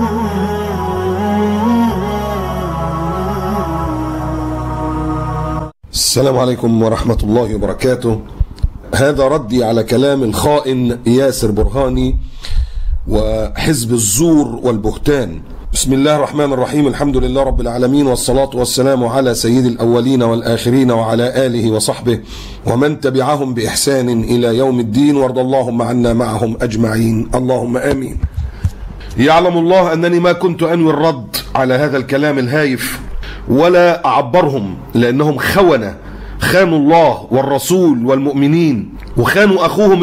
السلام عليكم ورحمة الله وبركاته. هذا ردي على كلام الخائن ياسر برهاني وحزب الزور والبهتان. بسم الله الرحمن الرحيم. الحمد لله رب العالمين، والصلاة والسلام على سيد الأولين والآخرين وعلى آله وصحبه ومن تبعهم بإحسان إلى يوم الدين، وارض اللهم عنا معهم أجمعين، اللهم آمين. يعلم الله أنني ما كنت أنوي الرد على هذا الكلام الهايف ولا أعبرهم، لأنهم خانوا الله والرسول والمؤمنين، وخانوا أخوهم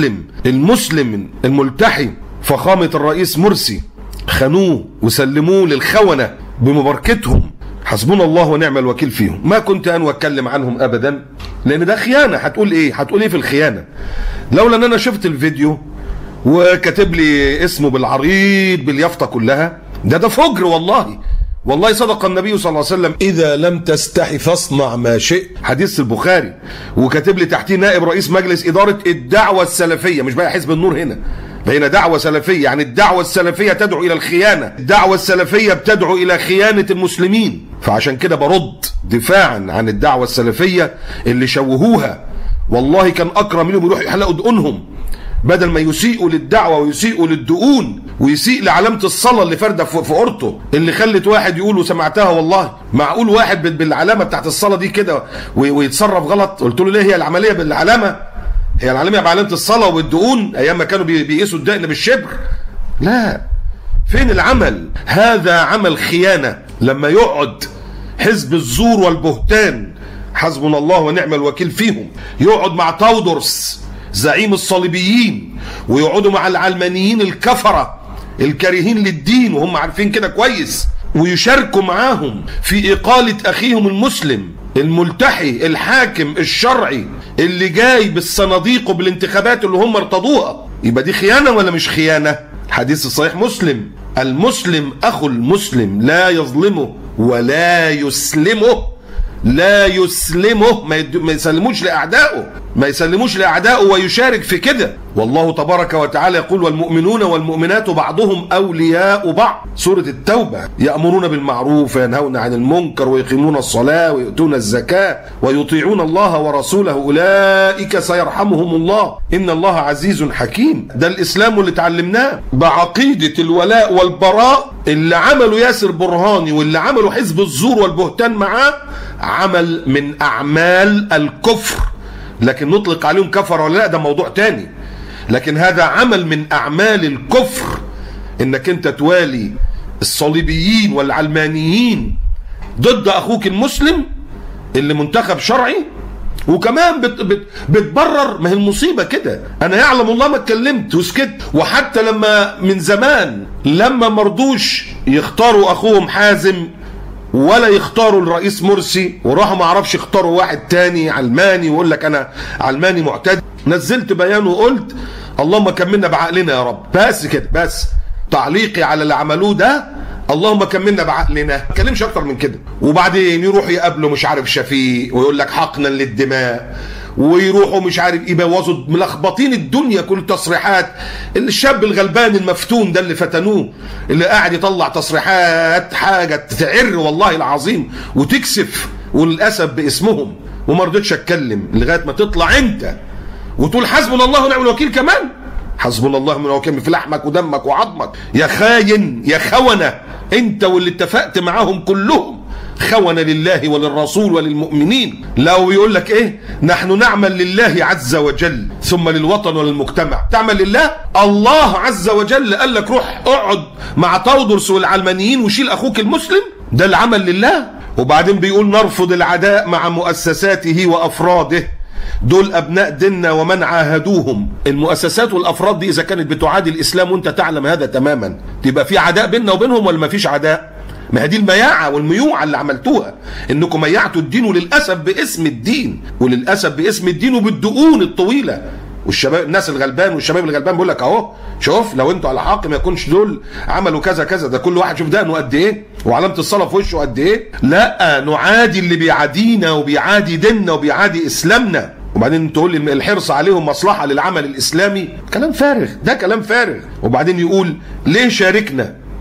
المسلم الملتحي فخامة الرئيس مرسي، خانوه وسلموه للخونة بمباركتهم. حسبنا الله ونعم الوكيل فيهم. ما كنت أنوي أتكلم عنهم أبدا، لأن ده خيانة. هتقول إيه في الخيانة؟ لولا أن أنا شفت الفيديو وكتب لي اسمه بالعريض باليافطة كلها، ده فجر. والله صدق النبي صلى الله عليه وسلم: إذا لم تستحي فاصنع ما شئت، حديث البخاري. وكاتب لي تحتيه نائب رئيس مجلس إدارة الدعوة السلفية، مش بقى حزب النور هنا، بين دعوة سلفية. يعني الدعوة السلفية تدعو إلى الخيانة، الدعوة السلفية بتدعو إلى خيانة المسلمين. فعشان كده برد دفاعا عن الدعوة السلفية اللي شوهوها. والله كان أكرم منهم يروحوا يحلقوا دقونهم، بدل ما يسيئوا للدعوة ويسيئوا للدقون ويسيء لعلامة الصلاة اللي فردة في قرطه، اللي خلت واحد يقول وسمعتها والله. معقول واحد بالعلامة بتاعت الصلاة دي كده ويتصرف غلط؟ قلت له ليه هي العملية بالعلامة؟ هي العلامة بعلامة الصلاة والدقون أيام ما كانوا بيقيسوا الدقن بالشبر؟ لا، فين العمل؟ هذا عمل خيانة. لما يقعد حزب الزور والبهتان، حسبنا الله ونعم الوكيل فيهم، يقعد مع تاودرس زعيم الصليبيين، ويقعدوا مع العلمانيين الكفرة الكارهين للدين وهم عارفين كده كويس، ويشاركوا معاهم في إقالة أخيهم المسلم الملتحي الحاكم الشرعي اللي جاي بالصناديق وبالانتخابات اللي هم ارتضوها، يبقى دي خيانة ولا مش خيانة؟ حديث الصحيح مسلم: المسلم أخو المسلم، لا يظلمه ولا يسلمه، ما يسلموش لأعدائه ويشارك في كده. والله تبارك وتعالى يقول: والمؤمنون والمؤمنات بعضهم أولياء بعض، سورة التوبة. يأمرون بالمعروف وينهون عن المنكر ويقيمون الصلاة ويؤتون الزكاة ويطيعون الله ورسوله، أولئك سيرحمهم الله إن الله عزيز حكيم. ده الإسلام اللي تعلمناه بعقيدة الولاء والبراء. اللي عملوا ياسر برهاني واللي عملوا حزب الزور والبهتان معاه عمل من أعمال الكفر، لكن نطلق عليهم كفر ولا لا ده موضوع تاني. لكن هذا عمل من أعمال الكفر، إنك أنت توالي الصليبيين والعلمانيين ضد أخوك المسلم اللي منتخب شرعي، وكمان بتبرر. ما هي المصيبة كده. أنا يعلم الله ما اتكلمت وسكت. وحتى لما من زمان لما مرضوش يختاروا أخوهم حازم ولا يختاروا الرئيس مرسي، وراحوا ما عرفش يختاروا واحد تاني علماني ويقول لك انا علماني معتدل، نزلت بيان وقلت: اللهم كملنا بعقلنا يا رب. بس كده، بس تعليقي على اللي عملوه ده: اللهم كملنا بعقلنا، ما اتكلمش اكتر من كده. وبعدين يروحوا يقابلوا مش عارف شفيق ويقول لك حقنا للدماء، ويروحوا مش عارف يبوظوا، ملخبطين الدنيا كل تصريحات. الشاب الغلبان المفتون ده اللي فتنوه، اللي قاعد يطلع تصريحات حاجه تعر والله العظيم وتكسف، وللاسف باسمهم. وما رضيتش اتكلم لغايه ما تطلع انت وتقول حسبنا الله ونعم الوكيل. كمان حسبنا الله ونعم الوكيل في لحمك ودمك وعظمك يا خاين يا خونه. انت واللي اتفقت معاهم كلهم خونة لله وللرسول وللمؤمنين. لو يقول لك ايه؟ نحن نعمل لله عز وجل ثم للوطن وللمجتمع. تعمل لله؟ الله عز وجل قال لك روح اقعد مع تاودرس والعلمانيين وشيل اخوك المسلم؟ ده العمل لله. وبعدين بيقول: نرفض العداء مع مؤسساته وافراده، دول ابناء ديننا ومن عاهدوهم. المؤسسات والافراد دي اذا كانت بتعادي الاسلام وانت تعلم هذا تماما، تبقى في عداء بيننا وبينهم ولا ما فيش عداء؟ ما هي دي المياعة والميوعة اللي عملتوها، انكم ميعتوا الدين، وللأسف باسم الدين، وللأسف باسم الدين وبالدقون الطويلة. والشباب الناس الغلبان والشباب الغلبان بيقول لك اهو شوف لو انتوا على حق ما يكونش دول عملوا كذا كذا. ده كل واحد شوف دقنه قد ايه وعلامة الصلاة في وشه قد ايه. لا، نعادي اللي بيعادينا وبيعادي ديننا وبيعادي اسلامنا، وبعدين تقول لي الحرص عليهم مصلحة للعمل الاسلامي. كلام فارغ، ده كلام فارغ. وبعدين يقول ليه شاركنا؟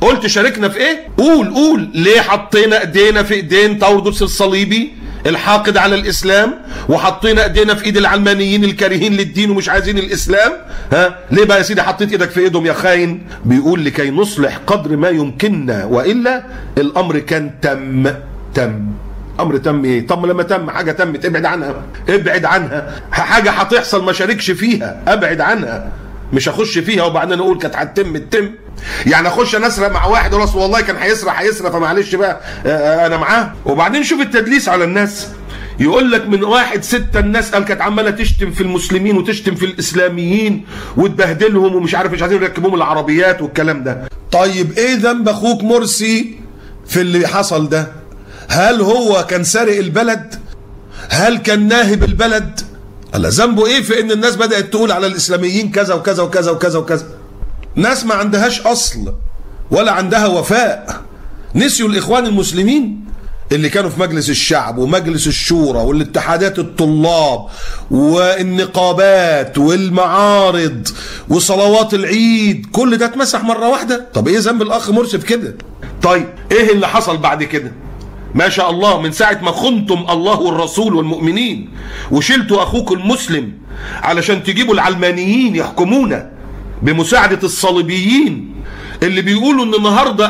قلت شاركنا في ايه؟ قول ليه حطينا ايدينا في ايدين تاودروس الصليبي الحاقد على الاسلام، وحطينا ايدينا في ايد العلمانيين الكارهين للدين ومش عايزين الاسلام؟ ليه بقى يا سيدي حطيت ايدك في ايدهم يا خاين؟ بيقول لكي نصلح قدر ما يمكننا، والا الامر كان تم. امر تم ايه؟ طب لما تم حاجه تمت ابعد عنها. حاجه هتحصل ما شاركش فيها، ابعد عنها، مش هخش فيها وبعدين اقول كانت هتتم. يعني اخش انا اسرق مع واحد ولا والله كان هيسرق فمعلش بقى انا معاه. وبعدين شوف التدليس على الناس، يقول لك من 1-6 الناس قال كانت عماله تشتم في المسلمين وتشتم في الاسلاميين وتبهدلهم ومش عارف، مش عايزين يركبوهم العربيات والكلام ده. طيب ايه ذنب اخوك مرسي في اللي حصل ده؟ هل هو كان سارق البلد؟ هل كان ناهب البلد؟ الله، ذنبه ايه في ان الناس بدأت تقول على الاسلاميين كذا وكذا وكذا وكذا وكذا؟ ناس ما عندهاش اصل ولا عندها وفاء. نسيوا الاخوان المسلمين اللي كانوا في مجلس الشعب ومجلس الشورى والاتحادات الطلاب والنقابات والمعارض وصلوات العيد، كل ده اتمسح مرة واحدة. طب ايه ذنب الاخ مرسي في كده؟ طيب ايه اللي حصل بعد كده؟ ما شاء الله من ساعة ما خنتم الله والرسول والمؤمنين وشلتوا أخوك المسلم علشان تجيبوا العلمانيين يحكمونا بمساعدة الصليبيين اللي بيقولوا ان النهاردة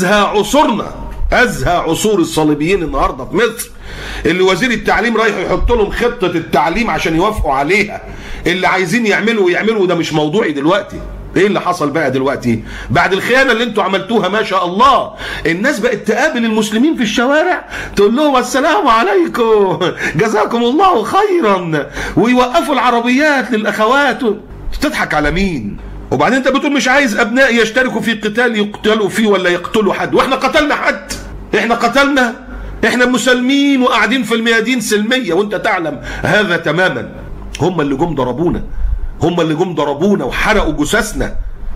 أزهى عصور الصليبيين النهاردة في مصر، اللي وزير التعليم رايح يحط لهم خطة التعليم عشان يوافقوا عليها، اللي عايزين يعملوا ده مش موضوعي دلوقتي. ايه اللي حصل بقى دلوقتي بعد الخيانه اللي انتوا عملتوها؟ ما شاء الله الناس بقت تقابل المسلمين في الشوارع تقول لهم السلام عليكم جزاكم الله خيرا، ويوقفوا العربيات للاخوات. تضحك على مين؟ وبعدين انت بتقول مش عايز ابنائي يشتركوا في قتال يقتلوا فيه ولا يقتلوا حد، واحنا قتلنا حد؟ احنا مسلمين وقاعدين في الميادين سلميه وانت تعلم هذا تماما. هم اللي جم ضربونا وحرقوا جثثنا،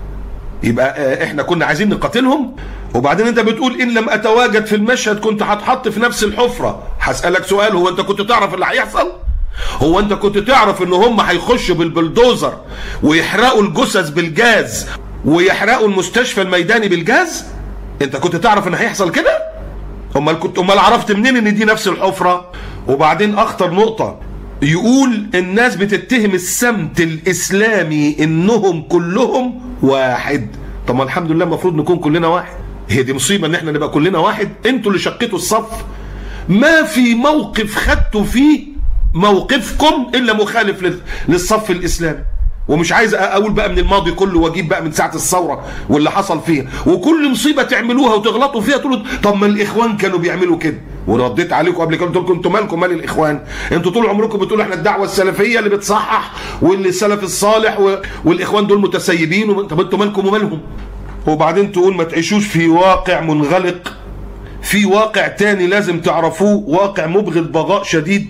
يبقى احنا كنا عايزين نقاتلهم؟ وبعدين انت بتقول ان لم اتواجد في المشهد كنت هتحط في نفس الحفرة. هسألك سؤال، هو انت كنت تعرف اللي هيحصل؟ هو انت كنت تعرف ان هم هيخشوا بالبلدوزر ويحرقوا الجثث بالجاز ويحرقوا المستشفى الميداني بالجاز؟ انت كنت تعرف ان هيحصل كده؟ امال عرفت منين ان دي نفس الحفرة؟ وبعدين اخطر نقطة، يقول الناس بتتهم السمت الاسلامي انهم كلهم واحد. طب ما الحمد لله المفروض نكون كلنا واحد. هي دي مصيبه ان احنا نبقى كلنا واحد؟ انتوا اللي شقيتوا الصف، ما في موقف خدتوا فيه موقفكم الا مخالف للصف الاسلامي. ومش عايز اقول بقى من الماضي كله واجيب بقى من ساعه الثوره واللي حصل فيها، وكل مصيبه تعملوها وتغلطوا فيها تقولوا طب ما الاخوان كانوا بيعملوا كده. ورديت عليكم قبل كده قلت لكم انتوا مالكم مال الاخوان؟ انتوا طول عمركم بتقولوا احنا الدعوه السلفيه اللي بتصحح واللي السلف الصالح والاخوان دول متسيبين. طب انتوا مالكم ومالهم؟ وبعدين تقول ما تعيشوش في واقع منغلق، في واقع تاني لازم تعرفوه، واقع مبغض بغضاء شديد،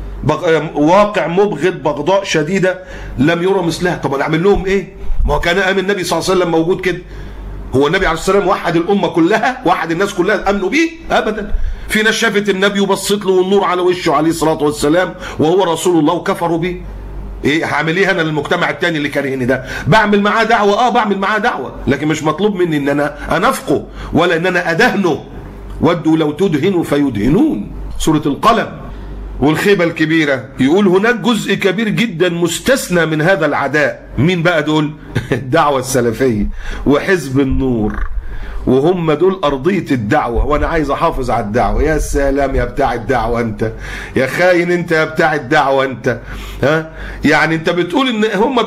واقع مبغض بغضاء شديده لم يرى مثلها. طب انا اعمل لهم ايه؟ ما هو كان ايام النبي صلى الله عليه وسلم موجود كده. هو النبي عليه الصلاه والسلام وحد الامه كلها، وحد الناس كلها امنوا بيه؟ ابدا. في ناس شافت النبي وبصت له والنور على وشه عليه الصلاه والسلام وهو رسول الله وكفروا بيه. ايه هعمل ايه انا للمجتمع الثاني اللي كارهني ده؟ بعمل معاه دعوه، بعمل معاه دعوه، لكن مش مطلوب مني ان انا انافقه ولا ان انا ادهنه. ودوا لو تدهنوا فيدهنون، سوره القلم. والخيبة الكبيرة يقول هناك جزء كبير جدا مستثنى من هذا العداء. مين بقى دول؟ الدعوة السلفية وحزب النور، وهم دول أرضية الدعوة، وأنا عايز أحافظ على الدعوة. يا سلام يا بتاع الدعوة أنت، يا خاين أنت يا بتاع الدعوة أنت. ها؟ يعني أنت بتقول إن هم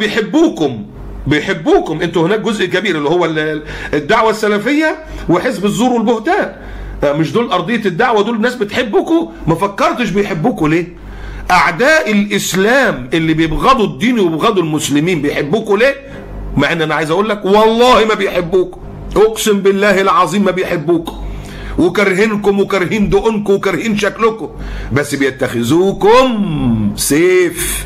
بيحبوكم أنتوا. هناك جزء كبير اللي هو الدعوة السلفية وحزب الزور والبهتان، مش دول أرضية الدعوة؟ دول الناس بتحبكم؟ ما فكرتش بيحبوكوا ليه؟ أعداء الإسلام اللي بيبغضوا الدين وبيبغضوا المسلمين بيحبوكوا ليه؟ مع إن أنا عايز أقول لك والله ما بيحبوكم، أقسم بالله العظيم ما بيحبوكم، وكرهينكم وكرهين دقنكم وكرهين شكلكم، بس بيتخذوكم سيف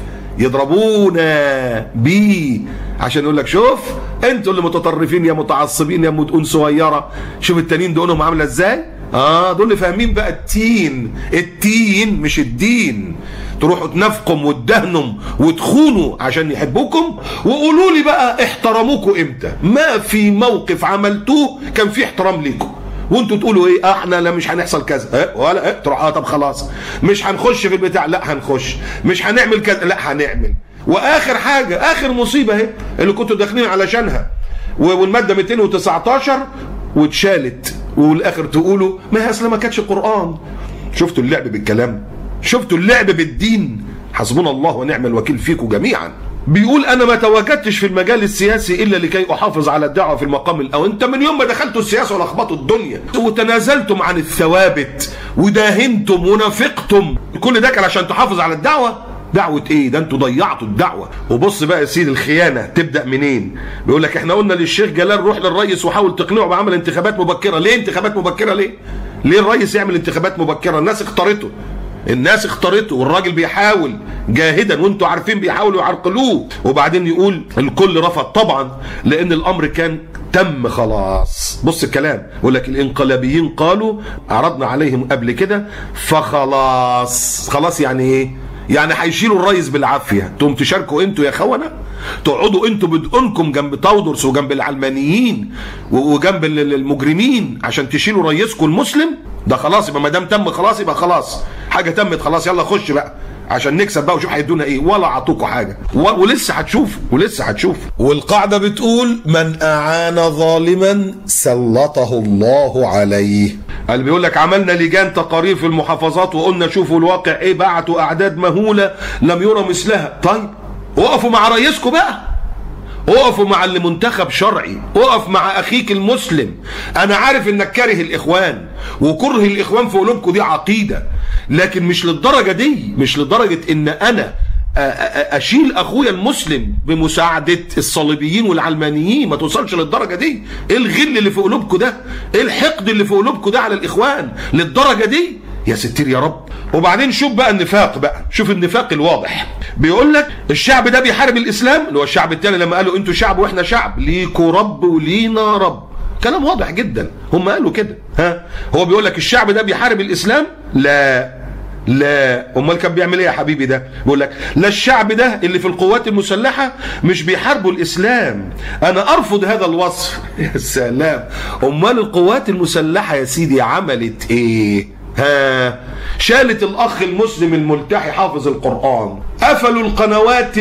يضربونا بيه عشان يقول لك شوف انتوا اللي متطرفين يا متعصبين يا مدقون صغيره، شوف التانيين دقنهم عامله ازاي. دول اللي فاهمين بقى التين مش الدين، تروحوا تنافقوا وتدهنوا وتخونوا عشان يحبوكم؟ وقولوا لي بقى احترموكوا امتى؟ ما في موقف عملتوه كان فيه احترام ليكم، وانتوا تقولوا ايه؟ احنا لا مش هنحصل كذا، ولا تروح طب خلاص مش هنخش في البتاع، لا هنخش، مش هنعمل كذا، لا هنعمل. واخر حاجه، اخر مصيبه اهي اللي كنتوا داخلين علشانها، والماده 219 واتشالت، والاخر تقولوا ما هي اصل ما كانتش قران. شفتوا اللعب بالكلام؟ شفتوا اللعب بالدين؟ حسبنا الله ونعم الوكيل فيكم جميعا. بيقول انا ما تواجدتش في المجال السياسي الا لكي احافظ على الدعوه في المقام الاول. انت من يوم ما دخلتوا السياسه ولخبطوا الدنيا وتنازلتم عن الثوابت وداهنتم ونافقتم، كل ده كان عشان تحافظ على الدعوه؟ دعوه ايه؟ ده انتوا ضيعتوا الدعوه. وبص بقى يا سيدي الخيانه تبدا منين؟ بيقول لك احنا قلنا للشيخ جلال روح للرئيس وحاول تقنعه بعمل انتخابات مبكره. ليه انتخابات مبكره؟ ليه الرئيس يعمل انتخابات مبكره؟ الناس اختارته، الناس اختارته، والراجل بيحاول جاهدا وانتوا عارفين بيحاولوا يعرقلوه. وبعدين يقول الكل رفض طبعا لان الامر كان تم خلاص. بص الكلام، يقول لك الانقلابيين قالوا عرضنا عليهم قبل كده فخلاص. خلاص يعني ايه؟ يعني هيشيلوا الرئيس بالعافيه، تقوم تشاركوا انتوا يا خونه؟ تقعدوا انتوا بدقنكم جنب تودرس وجنب العلمانيين وجنب المجرمين عشان تشيلوا رئيسكم المسلم؟ ده خلاص يبقى ما دام تم خلاص يبقى خلاص، حاجه تمت خلاص، يلا خش بقى عشان نكسب بقى وشوف هيدونا ايه. ولا عطوكوا حاجه ولسه هتشوفوا. والقاعده بتقول من اعان ظالما سلطه الله عليه. اللي بيقول لك عملنا لجان تقارير في المحافظات وقلنا شوفوا الواقع ايه، بعتوا اعداد مهوله لم يرى مثلها. طيب وقفوا مع رئيسكم بقى، اقفوا مع اللي منتخب شرعي، اقف مع اخيك المسلم. انا عارف انك كاره الاخوان وكره الاخوان في قلوبكم دي عقيده، لكن مش للدرجه دي، مش لدرجه ان انا اشيل اخويا المسلم بمساعده الصليبيين والعلمانيين. ما توصلش للدرجه دي. ايه الغل اللي في قلوبكم ده؟ ايه الحقد اللي في قلوبكم ده على الاخوان للدرجه دي؟ يا ستير يا رب. وبعدين شوف بقى النفاق بقى، شوف النفاق الواضح. بيقول لك الشعب ده بيحارب الاسلام، اللي هو الشعب التاني لما قالوا انتوا شعب واحنا شعب، ليكوا رب ولينا رب. كلام واضح جدا، هم قالوا كده. هو بيقول لك الشعب ده بيحارب الاسلام؟ لا، امال كان بيعمل ايه يا حبيبي؟ ده بيقول لك لا، الشعب ده اللي في القوات المسلحه مش بيحاربوا الاسلام. انا ارفض هذا الوصف. يا سلام. امال القوات المسلحه يا سيدي عملت ايه؟ شالت الاخ المسلم الملتحي حافظ القرآن، قفلوا القنوات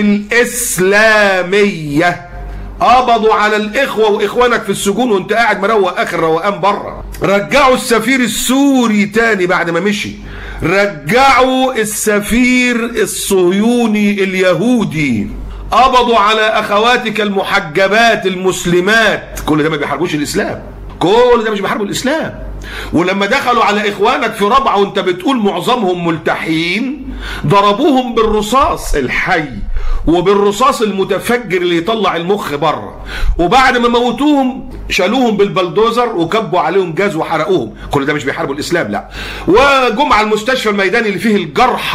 الاسلامية، قبضوا على الاخوة واخوانك في السجون وانت قاعد مروق اخر روقان بره، رجعوا السفير السوري تاني بعد ما مشي، رجعوا السفير الصهيوني اليهودي، قبضوا على اخواتك المحجبات المسلمات. كل ده ما بيحاربوش الاسلام، كل ده مش بيحاربوا الاسلام. ولما دخلوا على اخوانك في رابعه وانت بتقول معظمهم ملتحين، ضربوهم بالرصاص الحي وبالرصاص المتفجر اللي يطلع المخ بره، وبعد ما موتوهم شالوهم بالبلدوزر وكبوا عليهم جاز وحرقوهم. كل ده مش بيحاربوا الاسلام، لا. وجم على المستشفى الميداني اللي فيه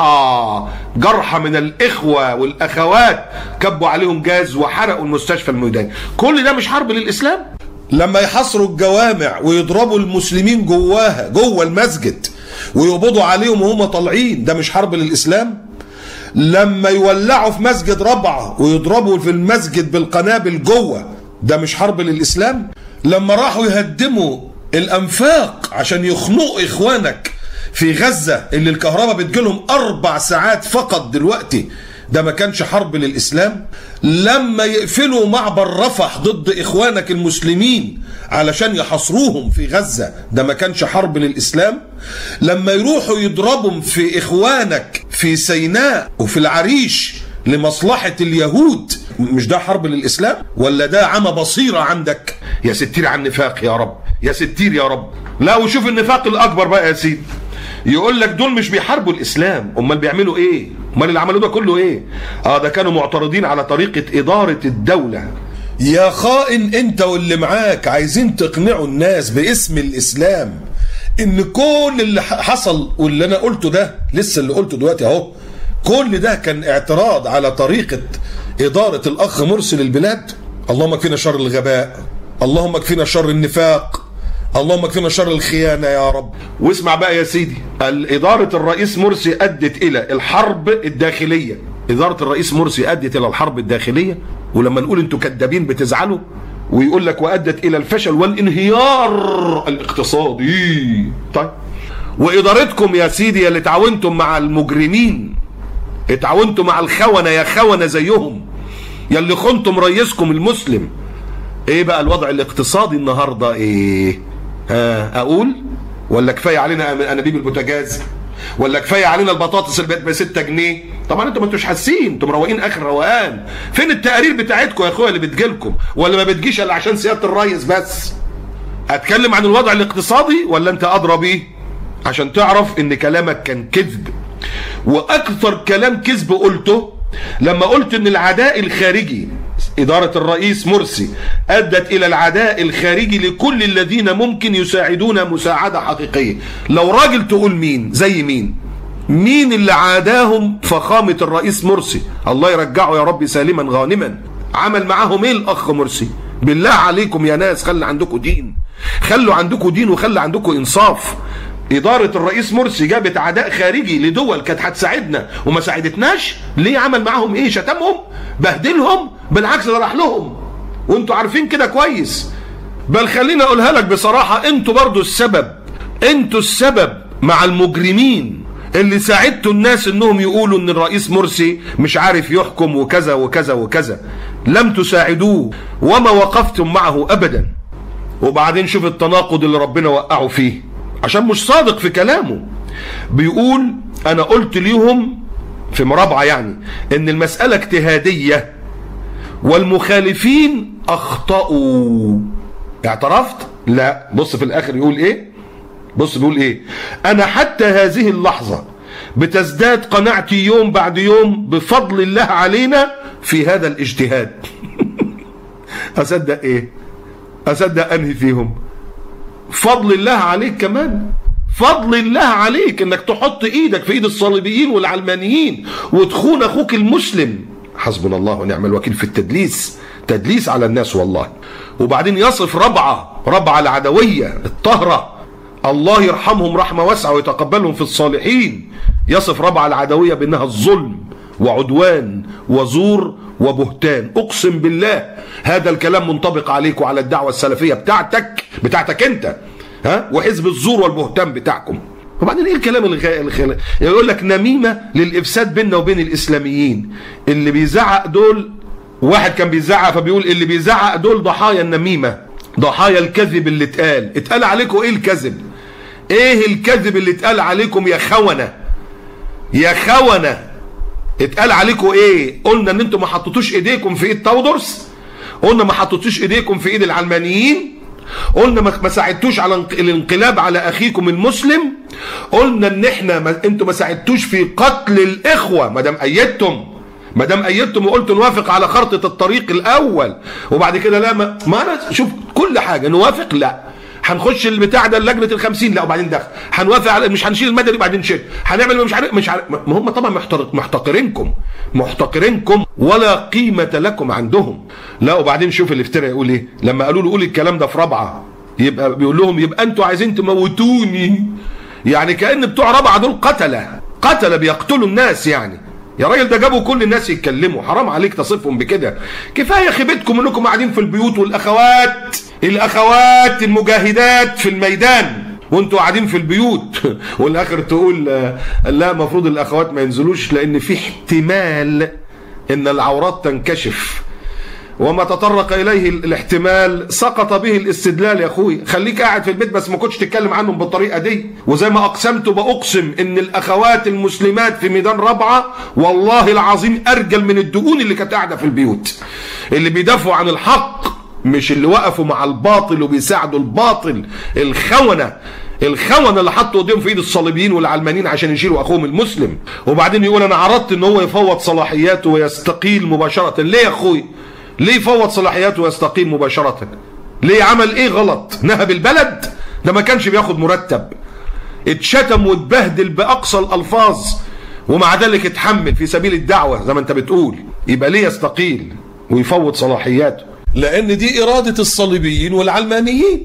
جرحى من الاخوه والاخوات، كبوا عليهم جاز وحرقوا المستشفى الميداني. كل ده مش حرب للاسلام؟ لما يحاصروا الجوامع ويضربوا المسلمين جواها جوه المسجد ويقبضوا عليهم وهم طالعين، ده مش حرب للإسلام؟ لما يولعوا في مسجد رابعة ويضربوا في المسجد بالقنابل جوه، ده مش حرب للإسلام؟ لما راحوا يهدموا الأنفاق عشان يخنقوا إخوانك في غزة اللي الكهرباء بتجيلهم 4 ساعات فقط دلوقتي، ده ما كانش حرب للإسلام؟ لما يقفلوا معبر رفح ضد إخوانك المسلمين علشان يحاصروهم في غزة، ده ما كانش حرب للإسلام؟ لما يروحوا يضربوا في إخوانك في سيناء وفي العريش لمصلحة اليهود، مش ده حرب للإسلام؟ ولا ده عمى بصيرة عندك؟ يا ستير على النفاق يا رب، يا ستير يا رب. لا، وشوف النفاق الأكبر بقى يا سيدي، يقول لك دول مش بيحاربوا الإسلام، امال بيعملوا ايه؟ امال اللي عملوه ده كله ايه؟ ده كانوا معترضين على طريقة إدارة الدولة. يا خائن انت واللي معاك، عايزين تقنعوا الناس باسم الإسلام ان كل اللي حصل واللي انا قلته ده، لسه اللي قلته دلوقتي اهو، كل ده كان اعتراض على طريقة إدارة الأخ مرسي للبلاد. اللهم اكفينا شر الغباء، اللهم اكفينا شر النفاق، اللهم اكفنا شر الخيانة يا رب. واسمع بقى يا سيدي، إدارة الرئيس مرسي أدت إلى الحرب الداخلية. إدارة الرئيس مرسي أدت إلى الحرب الداخلية، ولما نقول أنتوا كذابين بتزعلوا، ويقول لك وأدت إلى الفشل والانهيار الاقتصادي. طيب وإدارتكم يا سيدي اللي تعاونتم مع المجرمين، اتعاونتم مع الخونة يا خونة زيهم، يا اللي خنتم رئيسكم المسلم، ايه بقى الوضع الاقتصادي النهارده؟ ايه اقول؟ ولا كفايه علينا انابيب البوتاجاز؟ ولا كفايه علينا البطاطس اللي بقت ب 6 جنيه؟ طبعا انتوا ما انتوش حاسين، انتوا مروقين اخر روقان. فين التقارير بتاعتكم يا اخويا اللي بتجيلكم؟ ولا ما بتجيش الا عشان سياده الرئيس بس؟ اتكلم عن الوضع الاقتصادي ولا انت ادرى بيه؟ عشان تعرف ان كلامك كان كذب. واكثر كلام كذب قلته لما قلت ان العداء الخارجي، إدارة الرئيس مرسي أدت إلى العداء الخارجي لكل الذين ممكن يساعدون مساعدة حقيقية. لو راجل تقول مين؟ زي مين؟ مين اللي عاداهم فخامة الرئيس مرسي؟ الله يرجعه يا رب سالما غانما. عمل معاهم ايه الأخ مرسي؟ بالله عليكم يا ناس خلي عندكم دين، خلوا عندكم دين وخلي عندكم إنصاف. إدارة الرئيس مرسي جابت عداء خارجي لدول كانت هتساعدنا وما ساعدتناش. ليه؟ عمل معاهم ايه؟ شتمهم؟ بهدلهم؟ بالعكس ده راح لهم، وانتوا عارفين كده كويس. بل خليني اقولها لك بصراحة، انتوا برضو السبب، انتوا السبب مع المجرمين اللي ساعدتوا الناس انهم يقولوا ان الرئيس مرسي مش عارف يحكم وكذا وكذا وكذا. لم تساعدوه وما وقفتم معه ابدا. وبعدين شوف التناقض اللي ربنا وقعه فيه، عشان مش صادق في كلامه. بيقول انا قلت ليهم في مرابعة يعني ان المسألة اجتهادية والمخالفين اخطأوا. اعترفت؟ لا. بص في الاخر يقول ايه؟ بص بيقول ايه؟ انا حتى هذه اللحظة بتزداد قناعتي يوم بعد يوم بفضل الله علينا في هذا الاجتهاد. اصدق ايه؟ اصدق انهي فيهم؟ فضل الله عليك كمان، فضل الله عليك انك تحط ايدك في ايد الصليبيين والعلمانيين وتخون اخوك المسلم. حسبنا الله ونعم الوكيل في التدليس، تدليس على الناس والله. وبعدين يصف ربعة العدوية الطهرة، الله يرحمهم رحمة واسعة ويتقبلهم في الصالحين. يصف ربعة العدوية بانها الظلم وعدوان وزور وبهتان. اقسم بالله هذا الكلام منطبق عليك وعلى الدعوة السلفية بتاعتك انت، وحزب الزور والبهتان بتاعكم. وبعدين ايه الكلام الخيال؟ يقول لك نميمة للإفساد بيننا وبين الإسلاميين. اللي بيزعق دول، واحد كان بيزعق فبيقول اللي بيزعق دول ضحايا النميمة، ضحايا الكذب اللي اتقال عليكم. ايه الكذب؟ ايه الكذب اللي اتقال عليكم يا خونة؟ يا خونة اتقال عليكم ايه؟ قلنا ان انتم ما حطيتوش ايديكم في ايد تودرس، قلنا ما حطيتوش ايديكم في ايد العلمانيين، قلنا ما ساعدتوش على الانقلاب على اخيكم المسلم، قلنا ان انتم ما ساعدتوش في قتل الاخوة. ما دام ايدتم وقلت نوافق على خرطة الطريق الاول، وبعد كده لا ما انا شوف كل حاجة نوافق، لا هنخش البتاع ده لجنة ال50 لا، وبعدين دخل هنوافق على مش هنشيل المدني وبعدين شيل، هنعمل مش عارف ما هم طبعا محتقرينكم ولا قيمة لكم عندهم. لا وبعدين شوف الافتراء يقول ايه لما قالوا له قول الكلام ده في رابعة، يبقى بيقول لهم يبقى انتوا عايزين تموتوني. يعني كأن بتوع رابعة دول قتلة بيقتلوا الناس يعني. يا راجل ده جابوا كل الناس يتكلموا، حرام عليك تصفهم بكده. كفايه خيبتكم انكم قاعدين في البيوت والاخوات المجاهدات في الميدان وانتوا قاعدين في البيوت، والاخر تقول لا المفروض الاخوات ما ينزلوش لان في احتمال ان العورات تنكشف. وما تطرق اليه الاحتمال سقط به الاستدلال. يا اخوي خليك قاعد في البيت بس ما كنتش تتكلم عنهم بالطريقه دي. وزي ما اقسمت باقسم ان الاخوات المسلمات في ميدان رابعه والله العظيم ارجل من الدقون اللي كانت قاعده في البيوت، اللي بيدافعوا عن الحق مش اللي وقفوا مع الباطل وبيساعدوا الباطل. الخونه اللي حطوا ايديهم في ايد الصليبيين والعلمانيين عشان يشيلوا اخوهم المسلم. وبعدين يقول انا عرضت ان هو يفوض صلاحياته ويستقيل مباشره. ليه يا اخوي؟ ليه فوض صلاحياته ويستقيل مباشرة؟ ليه؟ عمل ايه غلط؟ نهب البلد؟ ده ما كانش بياخد مرتب، اتشتم واتبهدل باقصى الالفاظ ومع ذلك اتحمل في سبيل الدعوة زي ما انت بتقول. يبقى ليه يستقيل ويفوض صلاحياته؟ لان دي ارادة الصليبيين والعلمانيين.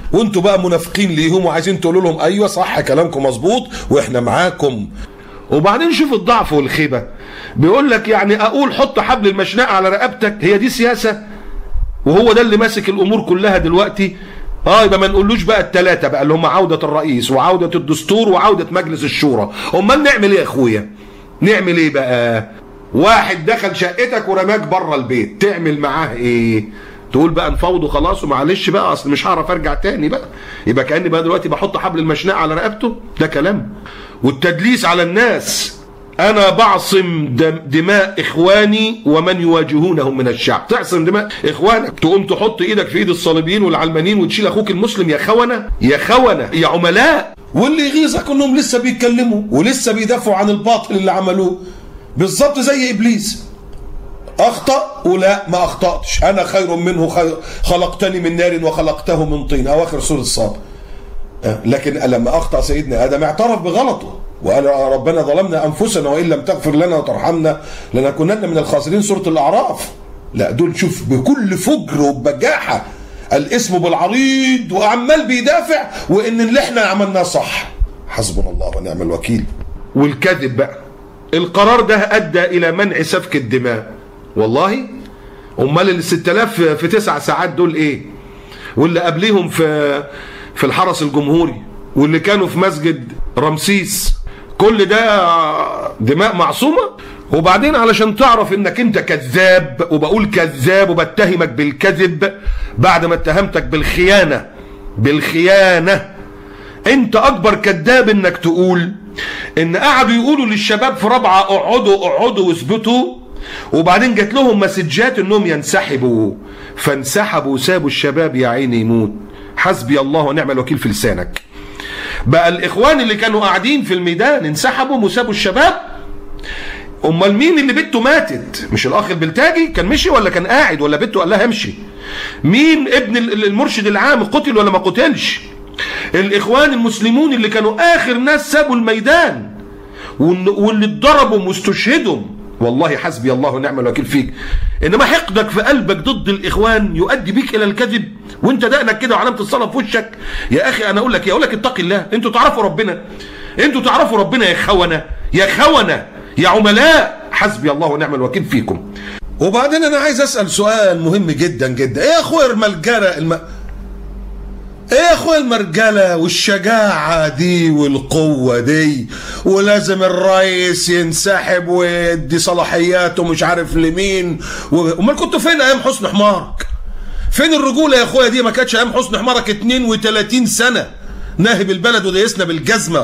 وانتوا بقى منافقين ليهم وعايزين تقولوا لهم ايوه صح كلامكم مظبوط واحنا معاكم. وبعدين شوف الضعف والخيبه، بيقول لك يعني اقول حط حبل المشنقه على رقبتك، هي دي سياسه؟ وهو ده اللي ماسك الامور كلها دلوقتي. يبقى ما نقولوش بقى الثلاثه بقى اللي هم عوده الرئيس وعوده الدستور وعوده مجلس الشورى. امال نعمل ايه يا اخويا؟ نعمل ايه بقى؟ واحد دخل شقتك ورماك بره البيت، تعمل معاه ايه؟ تقول بقى نفوضه خلاص ومعلش بقى اصل مش هعرف ارجع تاني بقى، يبقى كاني بقى دلوقتي بحط حبل المشنقه على رقبته؟ ده كلام. والتدليس على الناس، انا بعصم دماء اخواني ومن يواجهونهم من الشعب. تعصم دماء اخوانك، تقوم تحط ايدك في ايد الصليبيين والعلمانيين وتشيل اخوك المسلم؟ يا خونه يا خونه يا عملاء. واللي يغيظك انهم لسه بيتكلموا ولسه بيدافعوا عن الباطل اللي عملوه، بالظبط زي ابليس. اخطأ ولا ما اخطأتش، انا خير منه، خلقتني من نار وخلقته من طين، اواخر سورة الصاد. لكن لما اخطأ سيدنا ادم اعترف بغلطه وقال ربنا ظلمنا انفسنا وان لم تغفر لنا وترحمنا لنكونن من الخاسرين، سورة الاعراف. لا دول شوف بكل فجر وبجاحة الاسم بالعريض وعمال بيدافع وان اللي احنا عملناه صح. حسبنا الله ونعم الوكيل. والكذب بقى، القرار ده ادى الى منع سفك الدماء. والله امال ال 6000 في 9 ساعات دول ايه؟ واللي قبليهم في الحرس الجمهوري واللي كانوا في مسجد رمسيس، كل ده دماء معصومه. وبعدين علشان تعرف انك انت كذاب، وبقول كذاب وبتهمك بالكذب بعد ما اتهمتك بالخيانه. انت اكبر كذاب انك تقول ان قعدوا يقولوا للشباب في رابعه اقعدوا واثبتوا، وبعدين جات لهم مسجات انهم ينسحبوا، فانسحبوا وسابوا الشباب يا عيني يموت. حسبي الله ونعم الوكيل في لسانك. بقى الاخوان اللي كانوا قاعدين في الميدان انسحبوا وسابوا الشباب. امال مين اللي بنته ماتت؟ مش الاخ البلتاجي كان مشي ولا كان قاعد ولا بنته قال لها امشي؟ مين ابن المرشد العام قتل ولا ما قتلش؟ الاخوان المسلمون اللي كانوا اخر ناس سابوا الميدان واللي اتضربوا واستشهدوا. والله حسبي الله ونعم الوكيل فيك. انما حقدك في قلبك ضد الاخوان يؤدي بيك الى الكذب، وانت دقنك كده وعلامه الصلاه في وشك. يا اخي انا اقول لك اتقي الله. انتوا تعرفوا ربنا يا خونه يا عملاء. حسبي الله ونعم الوكيل فيكم. وبعدين انا عايز اسال سؤال مهم جدا جدا. ايه يا اخويا المرجله والشجاعه دي والقوه دي، ولازم الرئيس ينسحب ويدي صلاحياته مش عارف لمين؟ امال كنتوا فين ايام حسن حمارك؟ فين الرجوله يا اخويا دي؟ ما كانتش ايام حسن حمارك 32 سنه ناهب البلد ودايسنا بالجزمه.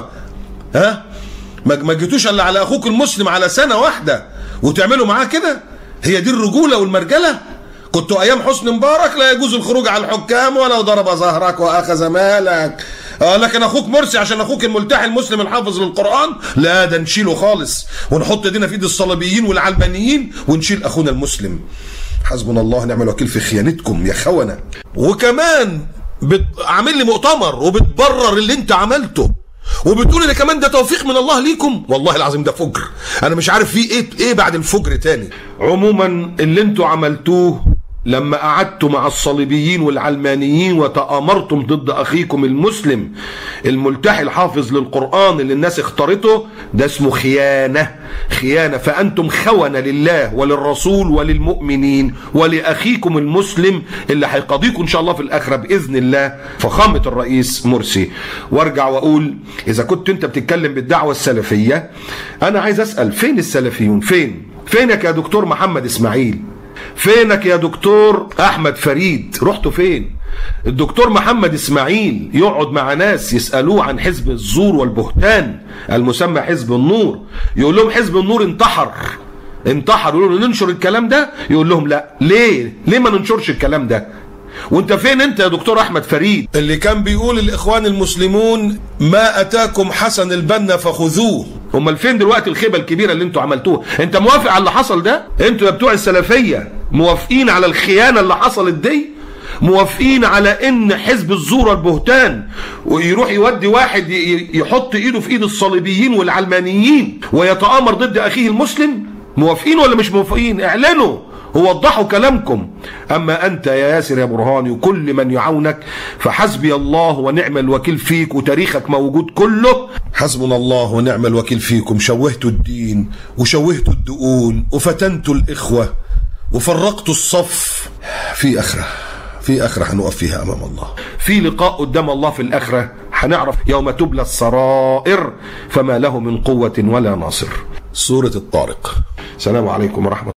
ما جيتوش الا على اخوك المسلم على سنه واحده وتعملوا معاه كده؟ هي دي الرجوله والمرجله؟ كنتوا ايام حسني مبارك لا يجوز الخروج على الحكام ولو ضرب ظهرك واخذ مالك. لكن اخوك مرسي عشان اخوك الملتحي المسلم الحافظ للقران، لا ده نشيله خالص ونحط ايدينا في ايد الصليبيين والعلمانيين ونشيل اخونا المسلم. حسبنا الله ونعم الوكيل في خيانتكم يا خونه. وكمان عامل لي مؤتمر وبتبرر اللي انت عملته وبتقول ان كمان ده توفيق من الله ليكم. والله العظيم ده فجر، انا مش عارف فيه ايه بعد الفجر تاني. عموما اللي انتوا عملتوه لما قعدتوا مع الصليبيين والعلمانيين وتآمرتم ضد اخيكم المسلم الملتحي الحافظ للقرآن اللي الناس اختارته، ده اسمه خيانة. فأنتم خونة لله وللرسول وللمؤمنين ولأخيكم المسلم اللي هيقضيكم إن شاء الله في الآخرة بإذن الله فخامة الرئيس مرسي. وارجع وأقول إذا كنت أنت بتتكلم بالدعوة السلفية، أنا عايز أسأل فين السلفيون؟ فينك يا دكتور محمد إسماعيل؟ فينك يا دكتور احمد فريد؟ رحتوا فين؟ الدكتور محمد اسماعيل يقعد مع ناس يسألوه عن حزب الزور والبهتان المسمى حزب النور، يقول لهم حزب النور انتحر. يقولوا له ننشر الكلام ده؟ يقول لهم لا. ليه ما ننشرش الكلام ده؟ وانت فين انت يا دكتور احمد فريد اللي كان بيقول الاخوان المسلمون ما اتاكم حسن البنا فخذوه؟ امال فين دلوقتي الخيبه الكبيره اللي انتوا عملتوها؟ انت موافق على اللي حصل ده؟ انتوا يا بتوع السلفيه موافقين على الخيانه اللي حصلت دي؟ موافقين على ان حزب الزور والبهتان ويروح يودي واحد يحط ايده في ايد الصليبيين والعلمانيين ويتآمر ضد اخيه المسلم؟ موافقين ولا مش موافقين؟ اعلنوا ووضحوا كلامكم. أما أنت يا ياسر يا برهاني وكل من يعاونك فحسبي الله ونعم الوكيل فيك، وتاريخك موجود كله. حسبنا الله ونعم الوكيل فيكم. شوهتوا الدين وشوهتوا الدقون وفتنتوا الإخوة وفرقتوا الصف. في آخرة هنقف فيها أمام الله، في لقاء قدام الله في الآخرة هنعرف يوم تبلى السرائر فما له من قوة ولا ناصر. سورة الطارق. السلام عليكم ورحمة الله.